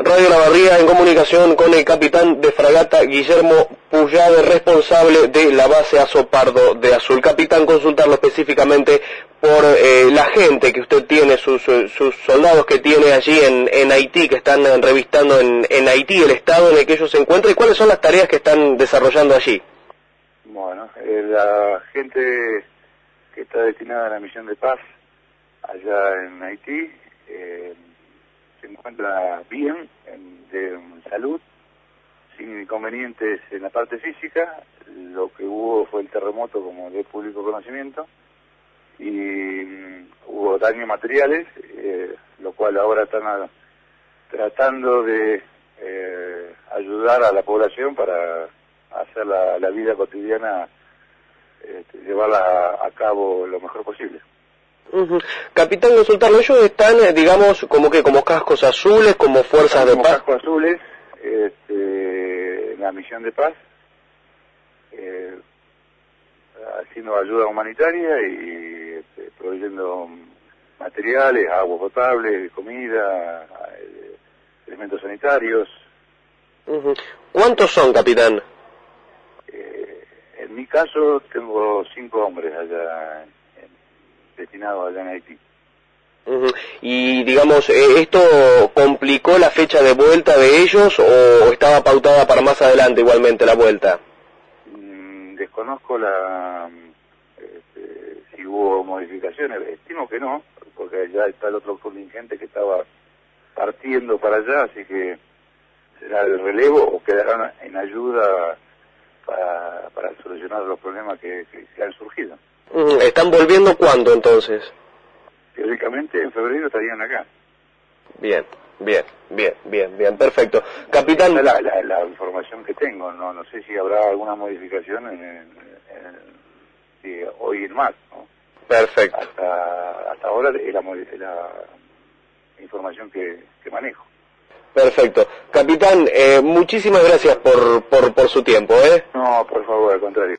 Radio La Barría en comunicación con el capitán de fragata Guillermo Puyade, responsable de la base Azopardo de Azul. Capitán, consultarlo específicamente por la gente que usted tiene, sus soldados que tiene allí en Haití, que están revistando en Haití el estado en el que ellos se encuentran, y cuáles son las tareas que están desarrollando allí. Bueno, la gente que está destinada a la misión de paz allá en Haití se encuentra bien, de salud, sin inconvenientes en la parte física. Lo que hubo fue el terremoto, como de público conocimiento, y hubo daños materiales, lo cual ahora están tratando de ayudar a la población para hacer la vida cotidiana, llevarla a cabo lo mejor posible. Capitán, consultarlo, ellos están, digamos, como cascos azules, como fuerzas de paz. Como cascos azules, en la misión de paz, haciendo ayuda humanitaria y proveyendo materiales, agua potable, comida, elementos sanitarios. ¿Cuántos son, capitán? En mi caso tengo 5 hombres allá destinados allá en Haití. Y digamos, ¿esto complicó la fecha de vuelta de ellos o estaba pautada para más adelante igualmente la vuelta? Desconozco si hubo modificaciones, estimo que no, porque ya está el otro contingente que estaba partiendo para allá, así que será el relevo o quedarán en ayuda para solucionar los problemas que han surgido. ¿Están volviendo cuándo entonces? Teóricamente en febrero estarían acá. Bien, perfecto. Capitán, esa es la información que tengo, no sé si habrá alguna modificación hoy en más, ¿no? Perfecto. Hasta ahora es la información que manejo. Perfecto. Capitán, muchísimas gracias por su tiempo, No, por favor, al contrario.